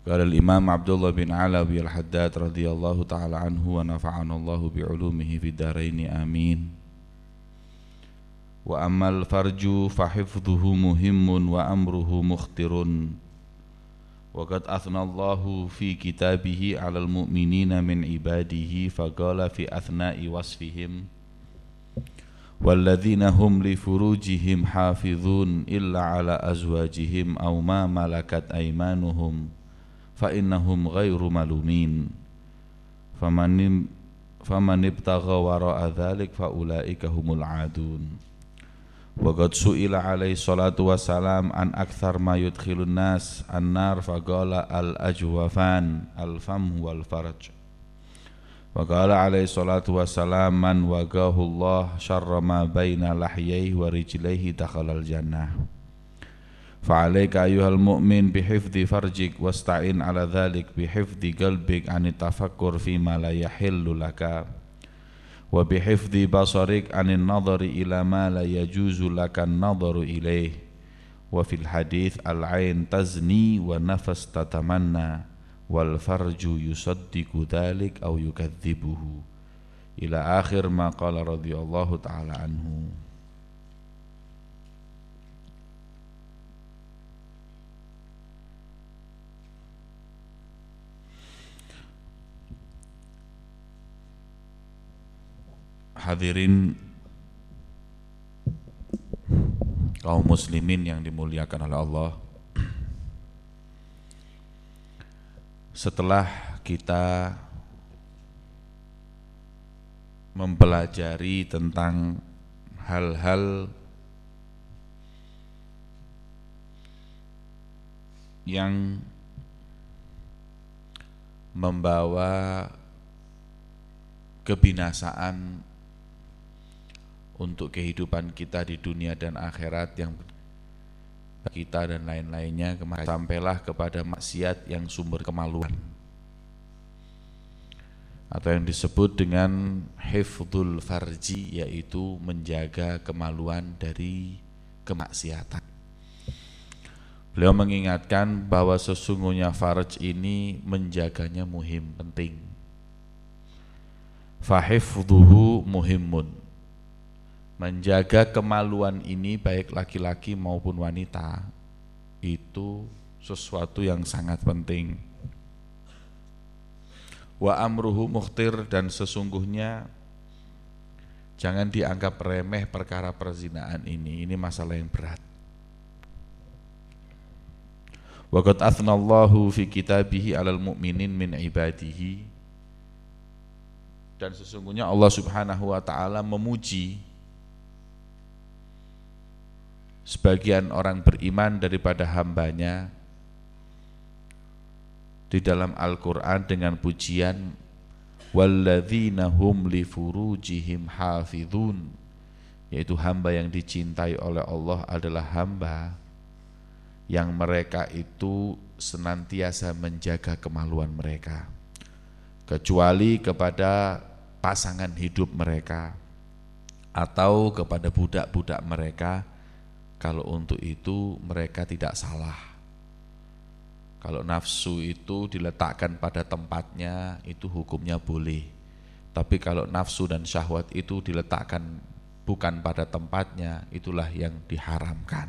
Qala al-Imam Abdullah bin Alawi al-Haddad radhiyallahu ta'ala anhu wa nafa'ana Allahu bi'ulumihi fid dharain amin. Wa ammal farju fa hifdhuhu muhimmun wa amruhu mukhtirun. Wa qad athna Allahu fi kitabihi 'alal mu'minina min ibadihi faqala fi athna'i wasfihim walladzina hum li furujihim hafizun illa 'ala azwajihim aw ma malakat aymanuhum fa innahum ghairu malumin faman ibtagha wara'a dzalik fa ulaika humul 'adun. Wa qad su'ila alaihi salatu wassalam an akthar ma yudkhilun nas an-nar faqala al-ajwafan al-fam wal farj. Wa qala alaihi salatu wassalam man waqahu Allah syarra ma baina lahyaihi wa rijlaihi dakhalal jannah. Fa alayka ayyuhal mu'min bihifdhi farjik wasta'in ala dhalik bihifdhi qalbik an tafakkur fi ma la yahillu laka wa bihifdhi basarik anin nadhari ila ma la yajuzu laka an-nadharu ilayh wa fil hadith al-ain tazni wa nafas tatamanna wal farju yusaddiqu dhalik aw yukadzibuhu ila akhir ma qala radhiyallahu ta'ala anhu. Hadirin kaum muslimin yang dimuliakan oleh Allah, setelah kita mempelajari tentang hal-hal yang membawa kebinasaan untuk kehidupan kita di dunia dan akhirat yang kita dan lain-lainnya, sampailah kepada maksiat yang sumber kemaluan atau yang disebut dengan hifdzul farji, yaitu menjaga kemaluan dari kemaksiatan. Beliau mengingatkan bahwa sesungguhnya farj ini menjaganya muhim, penting. Fahifdhuhu muhimmun, menjaga kemaluan ini baik laki-laki maupun wanita itu sesuatu yang sangat penting. Wa amruhu mukhtir, dan sesungguhnya jangan dianggap remeh perkara perzinaan ini masalah yang berat. Wa qad athnallahu fi kitabihi 'alal mu'minin min ibadihi, dan sesungguhnya Allah Subhanahu wa taala memuji sebagian orang beriman daripada hambanya di dalam Al-Quran dengan pujian walladzina hum li furujihim hafizun, yaitu hamba yang dicintai oleh Allah adalah hamba yang mereka itu senantiasa menjaga kemaluan mereka, kecuali kepada pasangan hidup mereka atau kepada budak-budak mereka. Kalau untuk itu mereka tidak salah. Kalau nafsu itu diletakkan pada tempatnya, itu hukumnya boleh. Tapi kalau nafsu dan syahwat itu diletakkan bukan pada tempatnya, itulah yang diharamkan.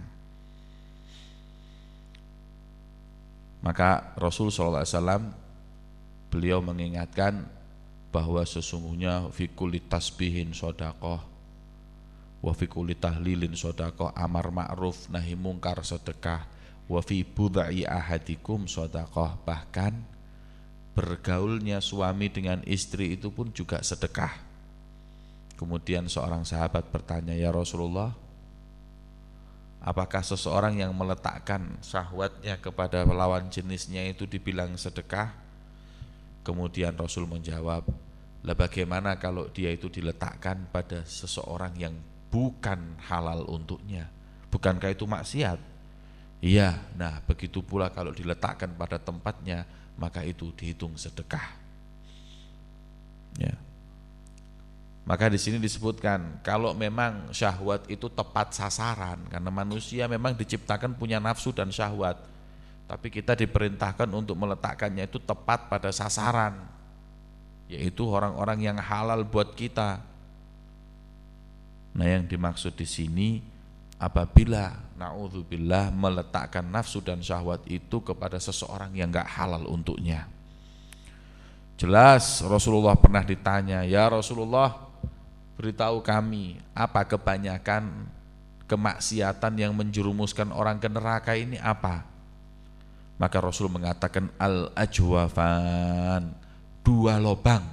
Maka Rasul SAW beliau mengingatkan bahwa sesungguhnya fi kulli tasbihin shadaqah wa fi kulli tahlilin shadaqah, amar ma'ruf nahi mungkar sedekah, wa fi bud'i ahadikum shadaqah, bahkan bergaulnya suami dengan istri itu pun juga sedekah. Kemudian seorang sahabat bertanya, ya Rasulullah, apakah seseorang yang meletakkan syahwatnya kepada lawan jenisnya itu dibilang sedekah? Kemudian Rasul menjawab, lah bagaimana kalau dia itu diletakkan pada seseorang yang bukan halal untuknya? Bukankah itu maksiat? Iya, nah begitu pula kalau diletakkan pada tempatnya, maka itu dihitung sedekah. Ya. Maka di sini disebutkan kalau memang syahwat itu tepat sasaran, karena manusia memang diciptakan punya nafsu dan syahwat. tapi kita diperintahkan untuk meletakkannya itu tepat pada sasaran, yaitu orang-orang yang halal buat kita. Nah, yang dimaksud di sini apabila naudzubillah meletakkan nafsu dan syahwat itu kepada seseorang yang enggak halal untuknya. Jelas Rasulullah pernah ditanya, "Ya Rasulullah, beritahu kami, apa kebanyakan kemaksiatan yang menjerumuskan orang ke neraka ini apa?" Maka Rasul mengatakan al-ajwafan, 2 lubang.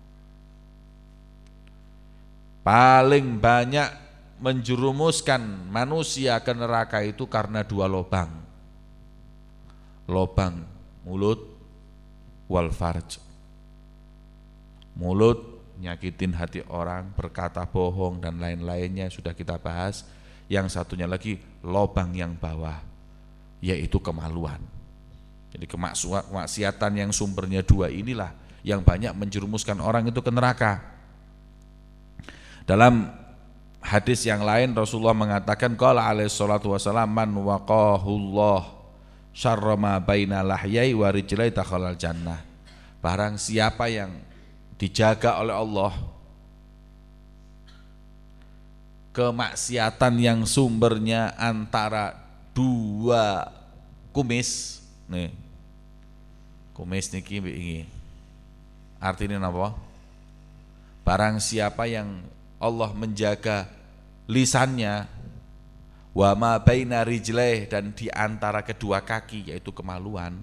Paling banyak menjerumuskan manusia ke neraka itu karena 2 lubang. Lubang mulut wal farj. Mulut nyakitin hati orang, berkata bohong dan lain-lainnya sudah kita bahas. Yang satunya lagi lubang yang bawah, yaitu kemaluan. Jadi kemaksiatan yang sumbernya 2 inilah yang banyak menjerumuskan orang itu ke neraka. Dalam hadis yang lain Rasulullah mengatakan, qala alaihi salatu wasalam, man waqahullah syarra ma baina lahyai wa rijlai dakhalal jannah. Barang siapa yang dijaga oleh Allah kemaksiatan yang sumbernya antara 2 kumis, nih kumis niki ini artinya apa? Barang siapa yang Allah menjaga lisannya, wa ma baina rijlaih, dan di antara kedua kaki yaitu kemaluan,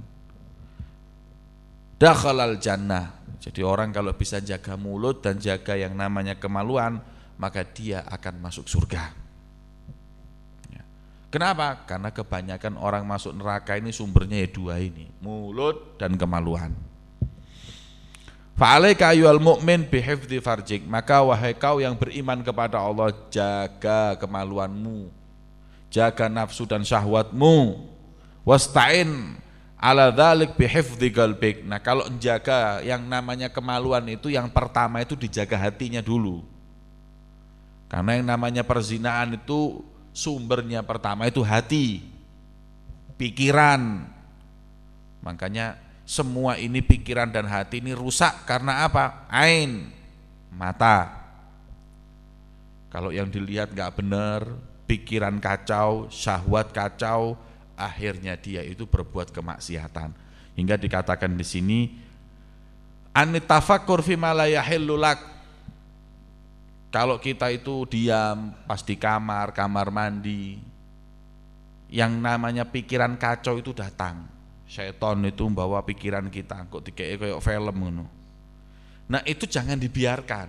dakhalal jannah. Jadi orang kalau bisa jaga mulut dan jaga yang namanya kemaluan, maka dia akan masuk surga. Ya. Kenapa? Karena kebanyakan orang masuk neraka ini sumbernya ya 2 ini, mulut dan kemaluan. Fa'alaika ayyuhal mu'min bihifdzi farjik, maka wahai kau yang beriman kepada Allah, jaga kemaluanmu, jaga nafsu dan syahwatmu. Wasta'in ala dzalik bihifdzi qalbik. Nah, kalau menjaga yang namanya kemaluan itu yang pertama itu dijaga hatinya dulu. Karena yang namanya perzinaan itu sumbernya pertama itu hati, pikiran. Makanya semua ini pikiran dan hati ini rusak karena apa? Ain, mata. Kalau yang dilihat enggak benar, pikiran kacau, syahwat kacau, akhirnya dia itu berbuat kemaksiatan. Hingga dikatakan di sini anitafakkur fima la yahillu lak. Kalau kita itu diam pas di kamar mandi, yang namanya pikiran kacau itu datang. Syaitan itu membawa pikiran kita kok dikei kayak film ngono. Nah, itu jangan dibiarkan.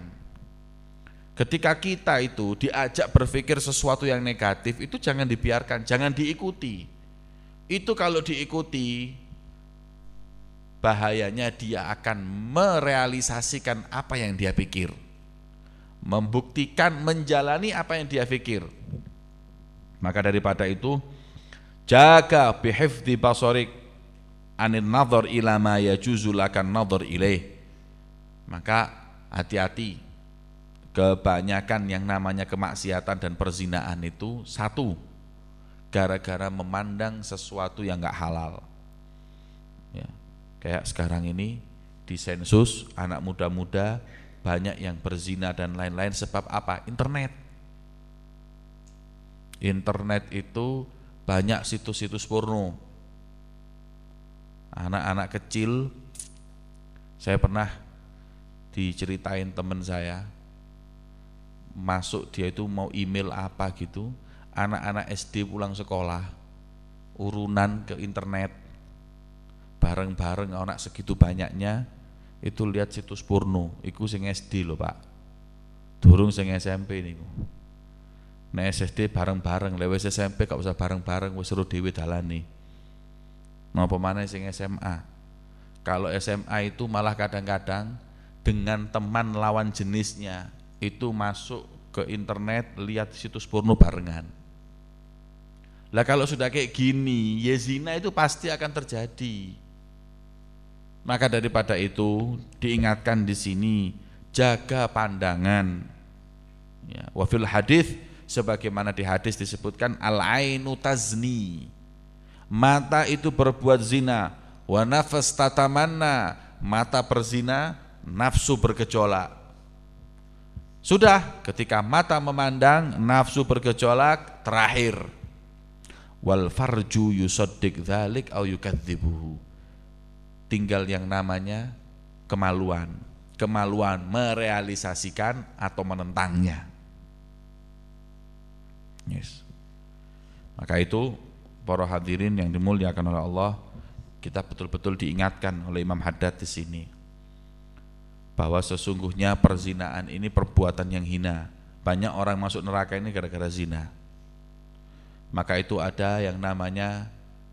Ketika kita itu diajak berpikir sesuatu yang negatif, itu jangan dibiarkan, jangan diikuti. Itu kalau diikuti, bahayanya dia akan merealisasikan apa yang dia pikir, membuktikan, menjalani apa yang dia pikir. Maka daripada itu, jaga bihifdzi basarik anin nadhar ila ma yajuzu lakan nadhar ilaih. Maka hati-hati, kebanyakan yang namanya kemaksiatan dan perzinaan itu satu, gara-gara memandang sesuatu yang enggak halal. Ya, kayak sekarang ini di sensus anak muda-muda banyak yang berzina dan lain-lain, sebab apa? Internet. Internet itu banyak situs-situs porno. Anak-anak kecil, saya pernah diceritain teman saya, masuk dia itu mau email apa gitu, anak-anak SD pulang sekolah, urunan ke internet, bareng-bareng anak segitu banyaknya, itu lihat situs porno, iku sing SD loh Pak, durung sing SMP niku. Nek SD bareng-bareng, lewes SMP gak usah bareng-bareng, wis seru dhewe dalane. Napa maneh sing SMA. Kalau SMA itu malah kadang-kadang dengan teman lawan jenisnya itu masuk ke internet, lihat situs porno barengan. Lah kalau sudah kayak gini, ya zina itu pasti akan terjadi. Maka daripada itu diingatkan di sini, jaga pandangan. Ya, wa fil hadis, sebagaimana di hadis disebutkan al-ainu tazni, mata itu berbuat zina, wa nafas tatamanna, mata berzina, nafsu bergejolak. Sudah, ketika mata memandang, nafsu bergejolak, terakhir wal farju yusaddiq dzalik au yukadzibuhu. Tinggal yang namanya kemaluan. Kemaluan merealisasikan atau menentangnya. Yes. Maka itu para hadirin yang dimuliakan oleh Allah, kita betul-betul diingatkan oleh Imam Haddad di sini bahwa sesungguhnya perzinaan ini perbuatan yang hina. Banyak orang masuk neraka ini gara-gara zina. Maka itu ada yang namanya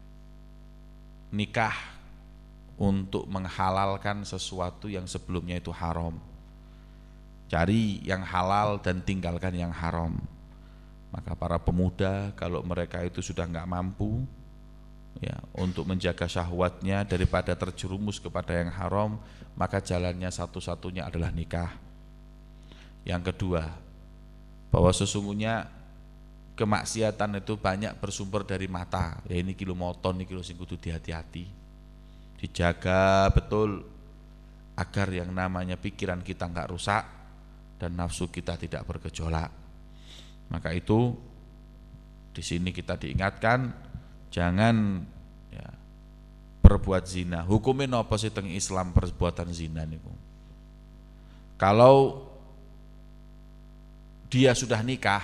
nikah untuk menghalalkan sesuatu yang sebelumnya itu haram. Cari yang halal dan tinggalkan yang haram. Maka para pemuda kalau mereka itu sudah enggak mampu ya untuk menjaga syahwatnya daripada terjerumus kepada yang haram, maka jalannya satu-satunya adalah nikah. Yang kedua, bahwa sesungguhnya kemaksiatan itu banyak bersumber dari mata. Ya ini kilo moton, ini kilo sing kudu hati-hati. Dijaga betul agar yang namanya pikiran kita enggak rusak dan nafsu kita tidak bergejolak. Maka itu di sini kita diingatkan jangan ya, berbuat zina. Hukumnya napa sih teng Islam perbuatan zina niku? Kalau dia sudah nikah,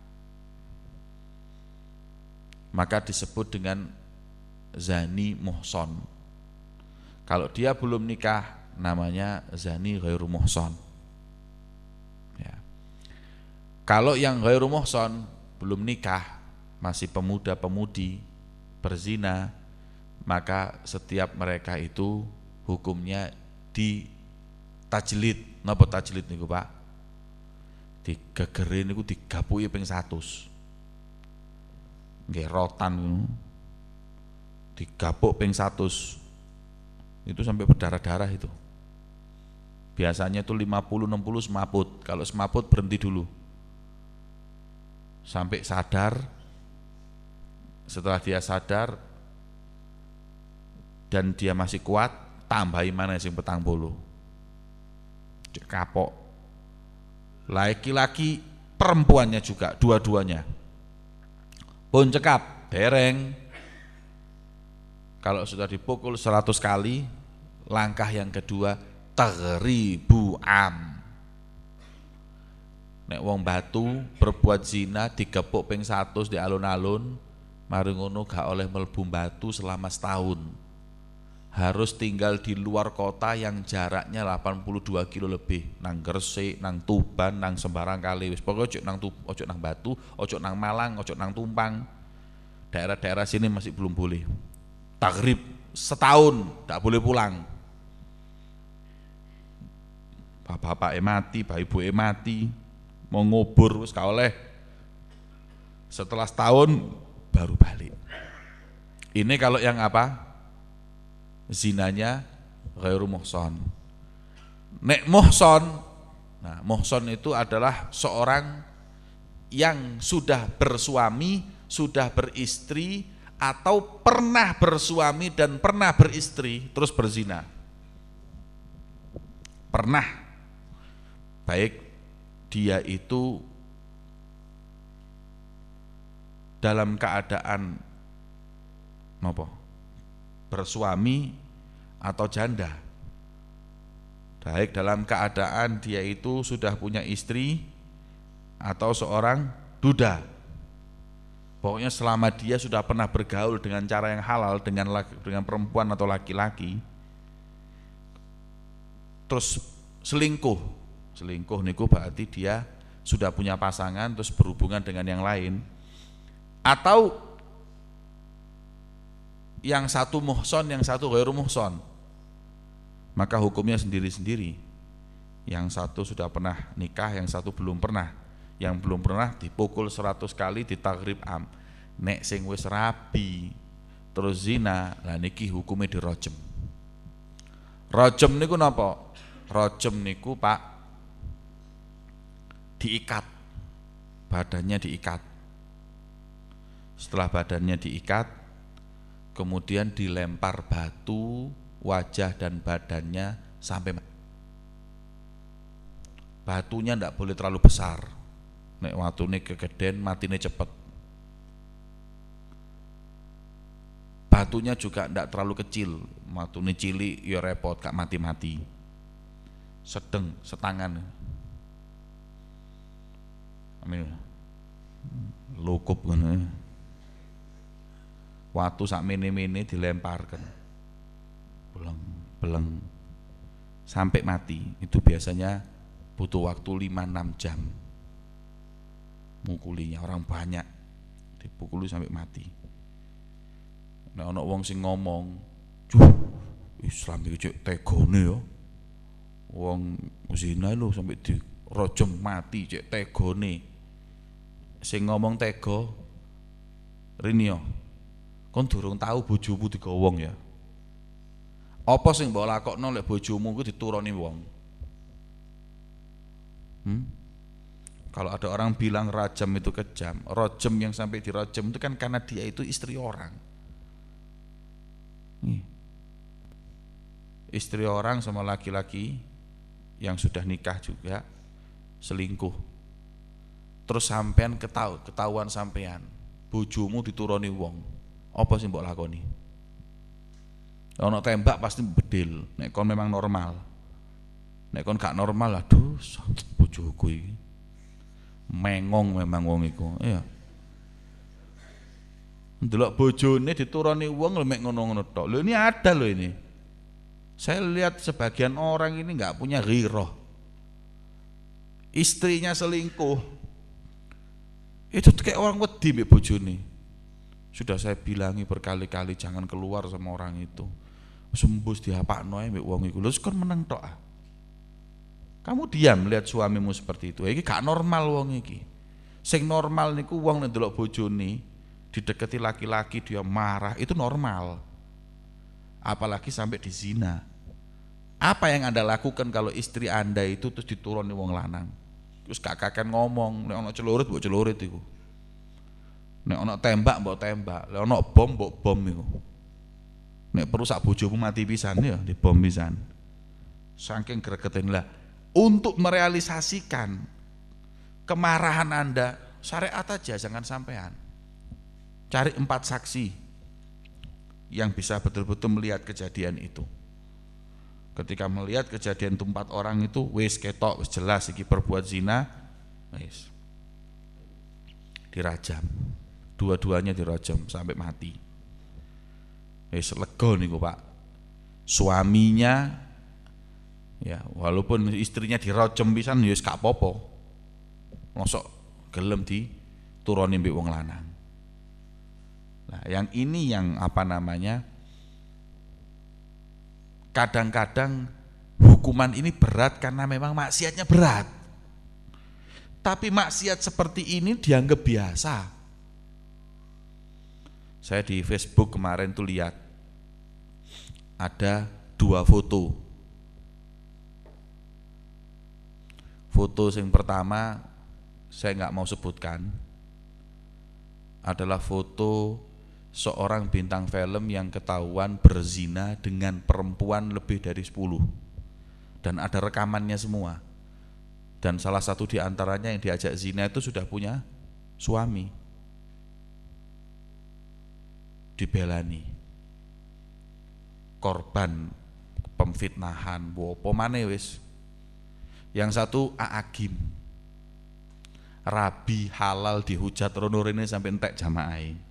maka disebut dengan zani muhson. Kalau dia belum nikah, namanya zani ghairu muhson. Ya. Kalau yang ghairu muhson belum nikah, masih pemuda-pemudi berzina, maka setiap mereka itu hukumnya ditajlid. Napa tajlid niku Pak? Digegerin niku digapuki ping 100. Nggih rotan niku. Digapuk ping 100. Itu sampai berdarah-darah itu. Biasanya itu 50-60 semaput. Kalau semaput berhenti dulu. Sampai sadar. Setelah dia sadar dan dia masih kuat, tambahi mana sing 40. Cek kapok. Laki-laki perempuannya juga, dua-duanya. Pun cekap, dereng. Kalau sudah dipukul 100 kali, langkah yang kedua taghribu am. Nek wong batu berbuat zina digepuk ping 100 di alun-alun, mari ngono gak oleh mlebu batu selama setahun. Harus tinggal di luar kota yang jaraknya 82 kilo lebih, nang Gresik, nang Tuban, nang sembarang kali wis pokoke ojo nang Batu, ojo nang Malang, ojo nang Tumpang. Daerah-daerah sini masih belum boleh. Taghrib setahun tak boleh pulang. Bapak mati, bapak ibu mati, mau ngubur wis gak oleh. Setelah setahun baru balik. Ini kalau yang apa? Zinanya ghairu muhson. Nek muhson, nah muhson itu adalah seorang yang sudah bersuami, sudah beristri, atau pernah bersuami dan pernah beristri terus berzina. Pernah, baik dia itu dalam keadaan apa? Bersuami atau janda. Baik dalam keadaan dia itu sudah punya istri atau seorang duda. Pokoknya selama dia sudah pernah bergaul dengan cara yang halal dengan perempuan atau laki-laki, terus selingkuh niku berarti dia sudah punya pasangan terus berhubungan dengan yang lain, atau yang satu muhson, yang satu ghairu muhson, maka hukumnya sendiri-sendiri. Yang satu sudah pernah nikah, yang satu belum pernah. Yang belum pernah dipukul 100 kali, ditaghrib am. Nek sing wis rabi terus zina, lah niki hukumnya dirajam. Rajam niku napa? Rajam niku Pak diikat. Badannya diikat. Setelah badannya diikat, kemudian dilempar batu wajah dan badannya sampai batunya ndak boleh terlalu besar, nek watune kegeden matine cepet. Batunya juga ndak terlalu kecil, matune cilik ya repot gak mati-mati. Sedeng setangan. Amin. Lukup ngono. Watu sak mene-mene dilemparkan. Beleng sampai mati. Itu biasanya butuh waktu 5-6 jam. Mukulinya orang banyak dipukuli sampai mati. Nek ana wong sing ngomong, "Juh, Islam iki cek tegone ya." Wong zina lho sampai dirajam mati cek tegone. Sing ngomong tega rini yo. Kon durung tahu bojomu digowong ya. Apa sing mbok lakokno lek bojomu ku dituruni wong? Kalau ada orang bilang rajam itu kejam, rajam yang sampai dirajam itu kan karena dia itu istri orang. Istri orang sama laki-laki yang sudah nikah juga selingkuh. Terus sampean ketahuan sampean, bojomu dituruni wong. Apa sih mbok lakoni? Ono tembak pasti bedil, nek kon memang normal. Nek kon gak normal, aduh, bojoku iki. Mengong memang wong iku, iya. Ndelok bojone dituruni wong lho mek ngono-ngono tok. Lho ini ada loh ini. Saya lihat sebagian orang ini enggak punya ghirah. Istrinya selingkuh. Itu kayak orang wedi mbek bojone. Sudah saya bilangi berkali-kali jangan keluar sama orang itu. Sembus dihapakno ae mbek wong iku. Lho kon meneng tok ah. Kamu diam lihat suamimu seperti itu. Iki gak normal wong iki. Sing normal niku wong nek ndelok bojone dideketi laki-laki dia marah, itu normal. Apalagi sampai dizina. Apa yang Anda lakukan kalau istri Anda itu terus dituruni wong lanang? Terus gak kaken ngomong, nek ana celurit mbok celurit iku. Nek ana tembak mbok tembak, nek ana bom mbok bom iku. Nek perlu sak bojomu mati pisan ya dibom pisan. Saking gregetin lah. Untuk merealisasikan kemarahan Anda, syariat aja jangan sampean. Cari 4 saksi yang bisa betul-betul melihat kejadian itu. Ketika melihat kejadian itu 4 orang itu, wis ketok, wis jelas iki perbuat zina, wis dirajam. Dua-duanya dirajam sampai mati. Wis lega niku Pak. Suaminya ya walaupun istrinya dirajam pisan ya wis gak apa-apa. Mosok gelem dituruni mbek wong lanang. Nah, yang ini yang apa namanya? Kadang-kadang hukuman ini berat karena memang maksiatnya berat. Tapi maksiat seperti ini dianggap biasa. Saya di Facebook kemarin tuh lihat ada 2 foto. Foto yang pertama saya nggak mau sebutkan adalah foto seorang bintang film yang ketahuan berzina dengan perempuan lebih dari 10 dan ada rekamannya semua, dan salah satu di antaranya yang diajak zina itu sudah punya suami. Dibelani korban pemfitnahan wopo maneh wis. Yang satu Aagim rabi halal dihujat rono rene sampai entek jamaah.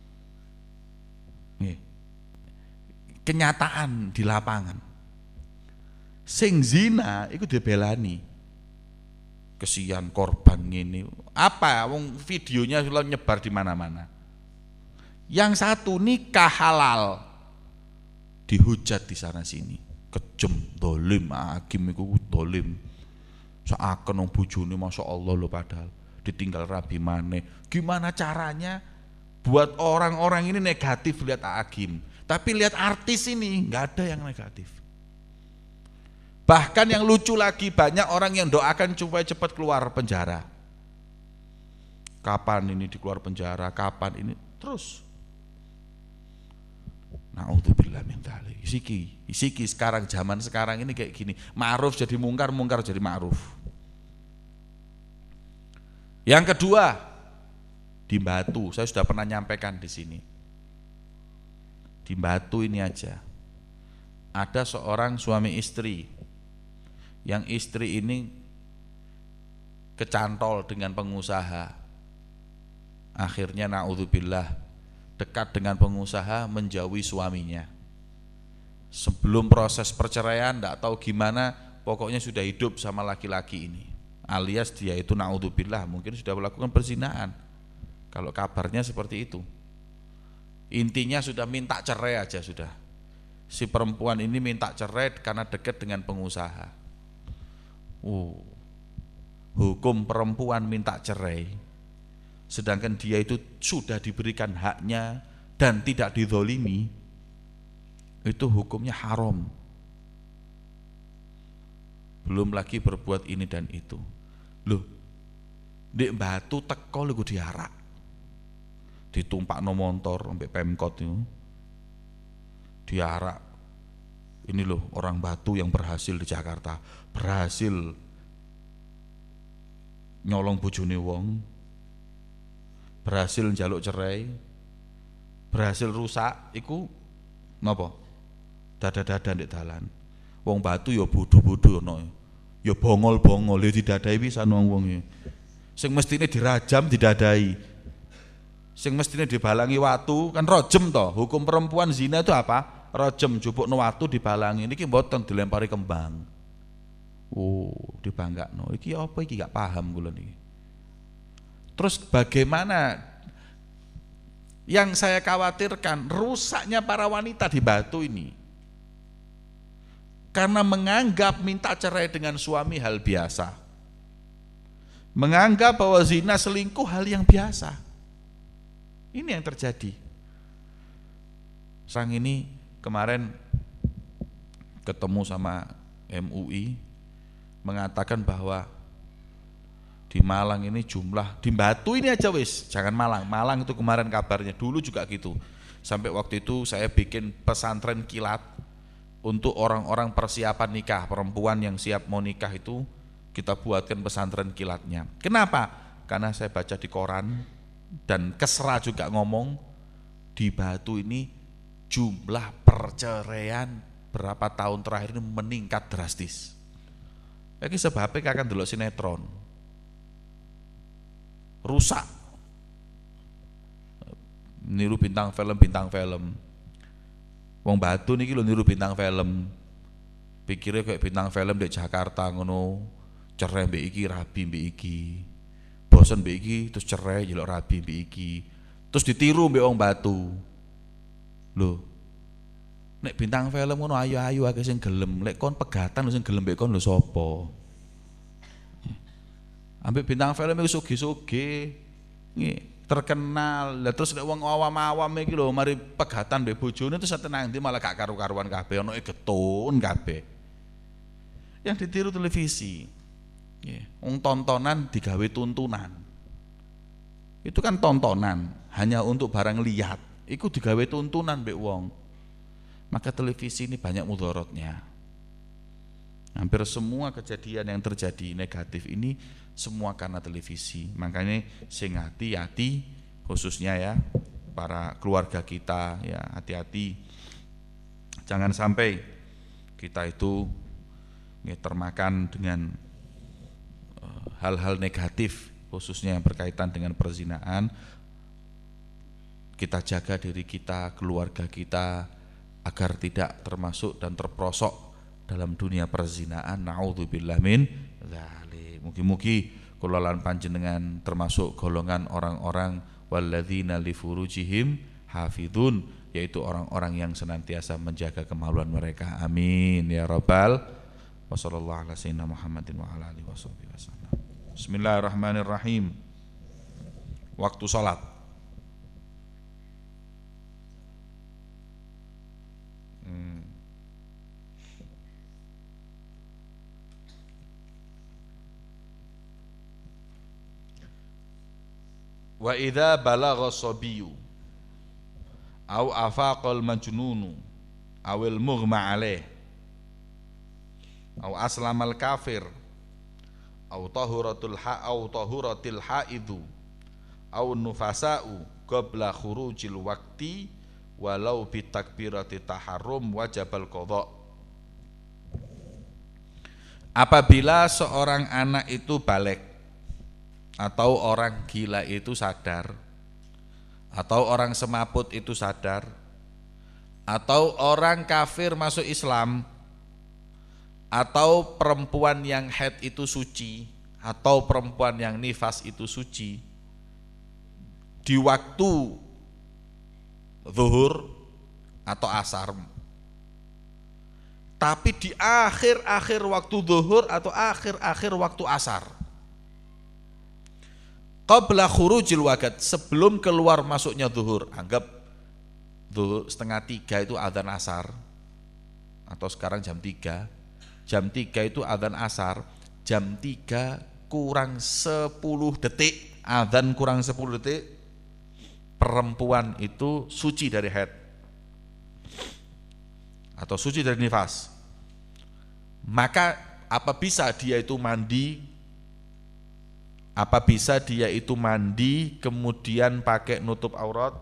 Kenyataan di lapangan. Sing zina iku dibelani. Kesian korban ngene. Apa wong videonya sudah nyebar di mana-mana. Yang satu nikah halal dihujat di sana sini. Kejem, dolim, Agim iku dolim. Seakan wong bojone masyaallah lho padahal ditinggal rabi maneh. Gimana caranya buat orang-orang ini negatif lihat Agim? Tapi lihat artis ini nggak ada yang negatif. Bahkan yang lucu lagi, banyak orang yang doakan supaya cepat keluar penjara. Kapan ini dikeluar penjara? Kapan ini? Terus Naudzubillah min dzalik. Isiki sekarang zaman sekarang ini kayak gini. Ma'ruf jadi mungkar, mungkar jadi ma'ruf. Yang kedua, di Batu, saya sudah pernah nyampaikan di sini. Di Batu ini aja. Ada seorang suami istri. Yang istri ini kecantol dengan pengusaha. Akhirnya naudzubillah dekat dengan pengusaha, menjauhi suaminya. Sebelum proses perceraian enggak tahu gimana, pokoknya sudah hidup sama laki-laki ini. Alias dia itu naudzubillah mungkin sudah melakukan perzinahan. Kalau kabarnya seperti itu. Intinya sudah minta cerai aja sudah. Si perempuan ini minta cerai karena dekat dengan pengusaha. Hukum perempuan minta cerai, sedangkan dia itu sudah diberikan haknya dan tidak dizolimi, itu hukumnya haram. Belum lagi berbuat ini dan itu. Loh, di Batu teko lho diarak, ditumpakno montor sampai Pemkot itu diarak. Ini loh orang Batu yang berhasil di Jakarta, berhasil nyolong bojone wong, berhasil njaluk cerai, berhasil rusak iku napa? Dada-dada ndek dalan. Wong Batu ya bodho-bodho ono. Ya bongol-bongol ya didadai pisan wong-wong iki. Sing mestine dirajam didadai. Sing mestine dibalangi watu kan rojem toh. Hukum perempuan zina itu apa? Rojem, jupukno watu dibalangi. Niki mboten dilempari kembang. Dibanggakno. Iki apa iki gak paham kula niki. Terus bagaimana yang saya khawatirkan rusaknya para wanita di Batu ini karena menganggap minta cerai dengan suami hal biasa, menganggap bahwa zina selingkuh hal yang biasa. Ini yang terjadi. Sang ini kemarin ketemu sama MUI mengatakan bahwa di Malang ini jumlah, di Batu ini aja wis, jangan Malang. Malang itu kemarin kabarnya, dulu juga gitu. Sampai waktu itu saya bikin pesantren kilat untuk orang-orang persiapan nikah, perempuan yang siap mau nikah itu kita buatkan pesantren kilatnya. Kenapa? Karena saya baca di koran dan Kesra juga ngomong di Batu ini jumlah perceraian berapa tahun terakhir ini meningkat drastis. Ini sebabnya akan delok sinetron. Rusak, niru bintang film. Wong Batu niki lho niru bintang film. Pikirnya kayak bintang film di Jakarta ngono, cerai mbek iki, rabi mbek iki. Bosen mbek iki terus cerai jelok rabi mbek iki. Terus ditiru mbek wong Batu. Lho. Nek bintang film ngono ayu-ayu akeh sing gelem, lek kon pegatan sing gelem mbek kon lho sapa? Ambek bintang film iku sugih-sugih. Terkenal. Lah terus nek wong awam-awam iki lho mari pegatan mbek bojone terus tenang ndi malah gak karu-karuan kabeh, ono getun kabeh. Yang ditiru televisi. Nggih, wong tontonan digawe tuntunan. Itu kan tontonan hanya untuk barang lihat. Iku digawe tuntunan mbek wong. Maka televisi ini banyak mudaratnya. Hampir semua kejadian yang terjadi negatif ini semua karena televisi. Makanya sing hati-hati, khususnya ya para keluarga kita ya, hati-hati. Jangan sampai kita itu termakan dengan hal-hal negatif, khususnya yang berkaitan dengan perzinahan. Kita jaga diri kita, keluarga kita agar tidak termasuk dan terperosok dalam dunia perzinahan. Naudzubillah min dzalik. Mugi-mugi kula lan panjenengan termasuk golongan orang-orang walladzina li furujihim hafizun, yaitu orang-orang yang senantiasa menjaga kemaluan mereka. Amin ya rabbal. Wassallallahu ala sayyidina Muhammadin wa ala alihi wasallam. Bismillahirrahmanirrahim. Waktu salat. Wa idza balagha sabiyu au afaqal majnunu awil mughma alaih au aslamal kafir au tahuratil haidu au nufasa'u qabla khurujil waqti walau bitakbirati taharrum wajabal qadha. Apabila seorang anak itu balik atau orang gila itu sadar atau orang semaput itu sadar atau orang kafir masuk Islam atau perempuan yang haid itu suci atau perempuan yang nifas itu suci di waktu zuhur atau asar, tapi di akhir-akhir waktu zuhur atau akhir-akhir waktu asar, qabla khurujil waqt, sebelum keluar masuknya zuhur, anggap zuhur 2:30 itu adzan asar, atau sekarang jam 3 itu adzan asar, jam 3 kurang 10 detik, adzan kurang 10 detik, perempuan itu suci dari haid atau suci dari nifas. Maka apa bisa dia itu mandi kemudian pakai nutup aurat?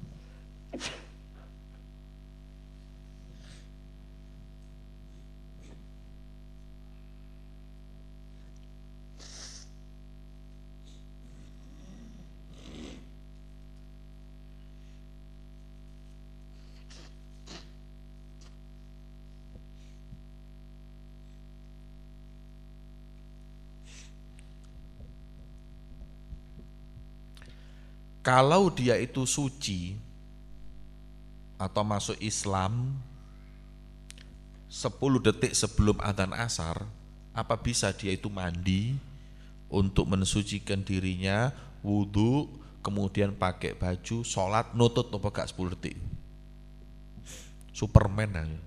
Kalau dia itu suci atau masuk Islam 10 detik sebelum adzan asar, apa bisa dia itu mandi untuk mensucikan dirinya, wudhu, kemudian pakai baju, sholat, nutut apa gak 10 detik? Superman aja.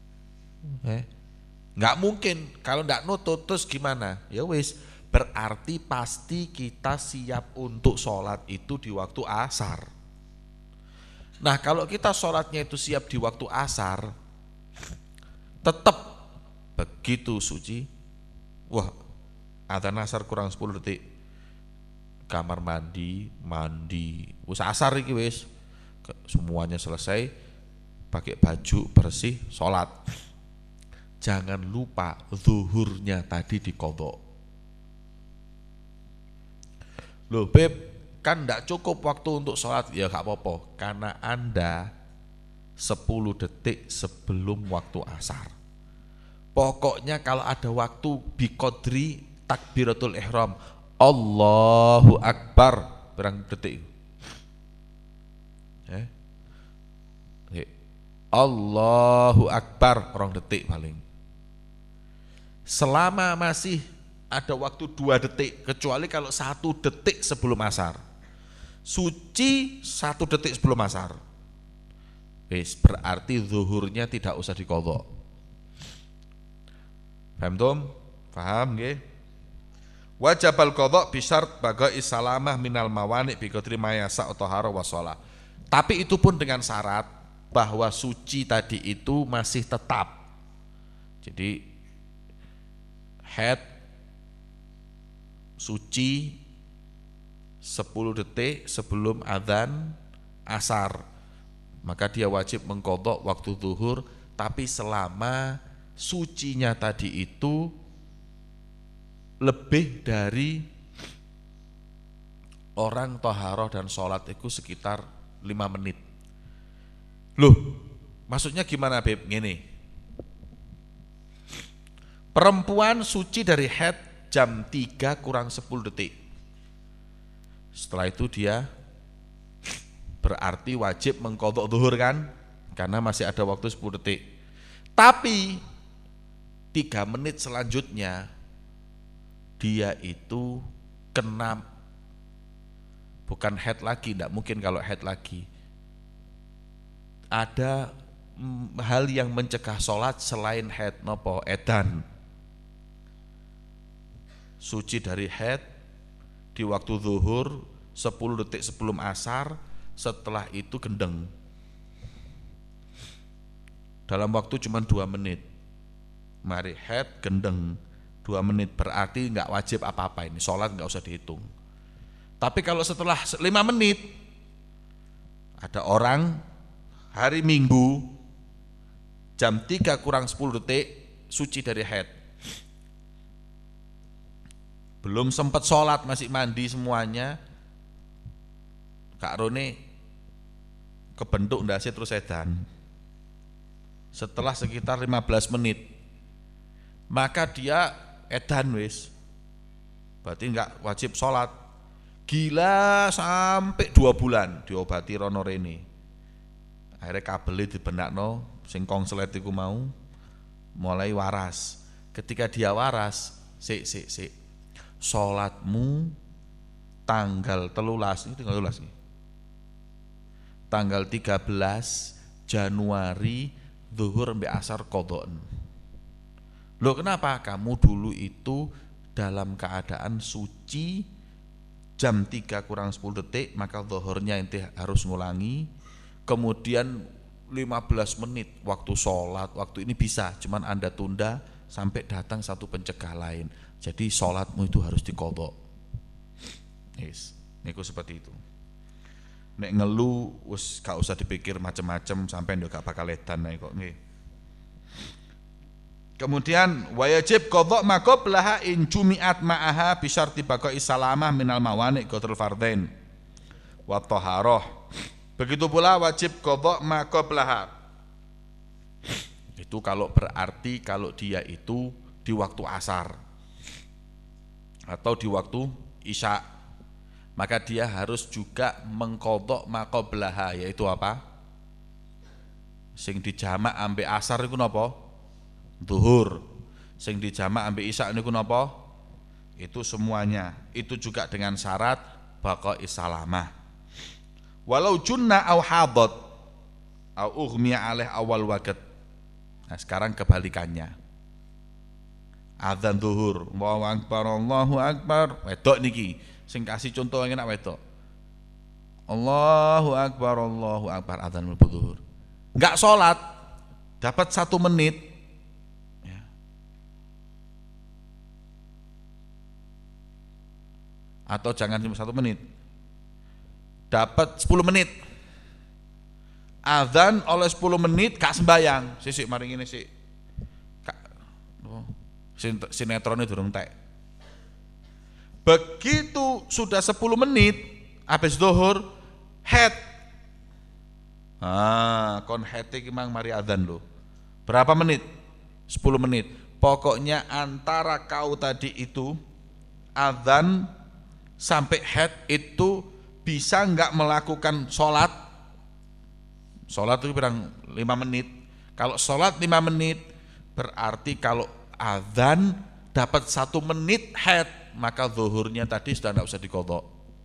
Nggak mungkin. Kalau nggak nutut terus gimana? Ya wis, berarti pasti kita siap untuk sholat itu di waktu asar. Nah kalau kita sholatnya itu siap di waktu asar, tetap begitu suci, wah adzan asar kurang 10 detik, kamar mandi, wis asar iki wis, semuanya selesai, pakai baju bersih, sholat. Jangan lupa zuhurnya tadi diqadha. Loh Beb, kan enggak cukup waktu untuk sholat. Ya gak apa-apa, karena Anda 10 detik sebelum waktu asar. Pokoknya kalau ada waktu biqadri takbiratul ihram, Allahu Akbar, berang detik. Allahu Akbar, orang detik paling. Selama masih ada waktu 2 detik, kecuali kalau 1 detik sebelum asar. Suci 1 detik sebelum asar. Wis, berarti zuhurnya tidak usah diqadha. Paham tom? Paham nggih? Wajabal qadha bi syart bagai salamah minal mawani bi qadri ma yasa tahara wa shalah. Tapi itu pun dengan syarat bahwa suci tadi itu masih tetap. Jadi haid suci 10 detik sebelum adzan asar, maka dia wajib mengqadha waktu zuhur, tapi selama sucinya tadi itu lebih dari orang taharah dan sholat itu sekitar 5 menit. Loh, maksudnya gimana Beb? Gini, perempuan suci dari haid jam 3 kurang 10 detik. Setelah itu dia berarti wajib mengqadha zuhur kan? Karena masih ada waktu 10 detik. Tapi 3 menit selanjutnya dia itu kena, bukan haid lagi, tidak mungkin kalau haid lagi. Ada hal yang mencegah sholat selain haid, nopo? Edan. Suci dari haid di waktu zuhur 10 detik sebelum asar, setelah itu gendeng. dalam waktu cuma 2 menit. Mari head gendeng 2 menit, berarti nggak wajib apa-apa ini, sholat nggak usah dihitung. Tapi kalau setelah 5 menit, ada orang hari Minggu jam 3 kurang 10 detik suci dari haid, belum sempat sholat, masih mandi semuanya, Kak Rone kebentuk ndase terus edan. Setelah sekitar 15 menit, maka dia edan wis, berarti enggak wajib sholat. Gila sampai 2 bulan diobati rono rene. Akhirnya kabelnya dibenakno sing kongslet iku mau mulai waras. Ketika dia waras, sik sholatmu tanggal 13 ini tanggal 13 nih. Tanggal 13 Januari zuhur mbek asar qodhoen. Loh kenapa? Kamu dulu itu dalam keadaan suci jam 3 kurang 10 detik, maka zuhurnya ente harus ngulangi. Kemudian 15 menit waktu sholat, waktu ini bisa, cuman Anda tunda sampai datang satu pencegah lain. Jadi sholatmu itu harus diqodho. Yes, niku seperti itu. Nek ngelu wis gak usah dipikir macam-macam sampai ndak gak bakal edan nek kok nggih. Kemudian wajib qadha ma qablaha in jumi'at ma'aha bi syarti baqa'i salamah minal mawani' qatrul fardain wa thaharah. Begitu pula wajib qadha ma qablaha. Itu kalau berarti kalau dia itu di waktu asar atau di waktu isya, maka dia harus juga mengqadha ma qablaha, yaitu apa? Sing dijamak ambek asar iku napa? Zuhur. Sing dijamak ambek isya niku napa? Itu semuanya. Itu juga dengan syarat baqa'i salamah. Walau junna au hadat au ughmiya alaih awal waqt. Nah, sekarang kebalikannya. Adzan zuhur, Allahu akbar, wedok niki. Sing kasih contoh enak wedok. Allahu akbar adzan zuhur. Enggak sholat, dapat 1 menit. Atau jangan cuma 1 menit, dapat 10 menit, azan oleh 10 menit gak sembayang, sik mari ngene sik, sinetronnya durung tek. Begitu sudah 10 menit habis zuhur head, kon head iki mang mari azan lho. Berapa menit? 10 menit. Pokoknya antara kau tadi itu azan sampai head itu bisa enggak melakukan sholat. Sholat itu berang 5 menit. Kalau sholat 5 menit berarti kalau azan dapat 1 menit head, maka zuhurnya tadi sudah enggak usah diqodho.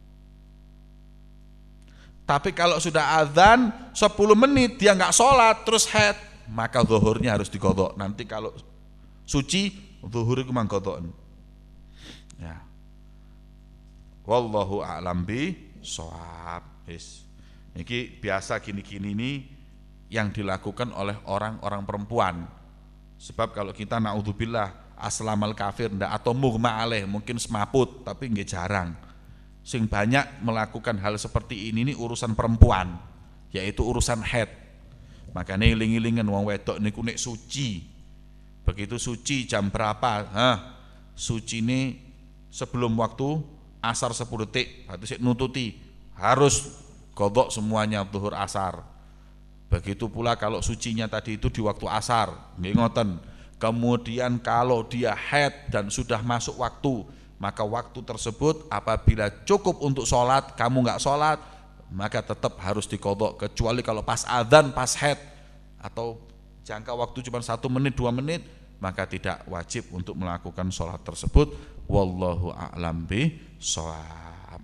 Tapi kalau sudah azan 10 menit dia enggak sholat terus head, maka zuhurnya harus diqodho. Nanti kalau suci zuhur itu mangqodhoen. Ya. Wallahu a'lam bishawab. Ini biasa gini-gini ini yang dilakukan oleh orang-orang perempuan. Sebab kalau kita naudzubillah aslamal kafir ndak atau mughma alaih mungkin semaput, tapi nggih jarang. Sing banyak melakukan hal seperti ini urusan perempuan, yaitu urusan haid. Makanya iling-ilingan wong wedok niku nek suci. Begitu suci jam berapa? Suci ini sebelum waktu asar 10 detik, berarti sik nututi harus qodho semuanya zuhur asar. Begitu pula kalau sucinya tadi itu di waktu asar, nggih ngoten. Kemudian kalau dia haid dan sudah masuk waktu, maka waktu tersebut apabila cukup untuk sholat, kamu enggak sholat, maka tetap harus diqodho, kecuali kalau pas adzan, pas haid atau jangka waktu cuma 1 menit 2 menit, maka tidak wajib untuk melakukan sholat tersebut. Wallahu a'lam bishawab.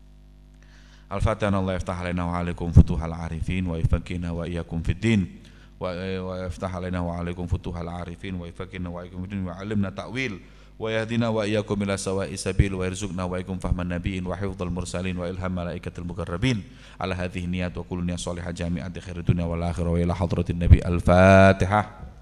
Al-Fatihah. Allah yaftah alaina wa alaikum futuhal arifin wa yafaqina wa iyyakum fid din ويفتح علينا وعليكم فتوح العارفين ويفكرنا وإياكم ويعلمنا تأويل ويهدنا وإياكم إلى سواء السبيل ويرزقنا وإياكم فهم النبيين وحفظ المرسلين وإلهام ملائكة المقربين على هذه النيات وكل نية صالحة جامعة خير الدنيا والآخرة وإلى حضرة النبي. الفاتحة.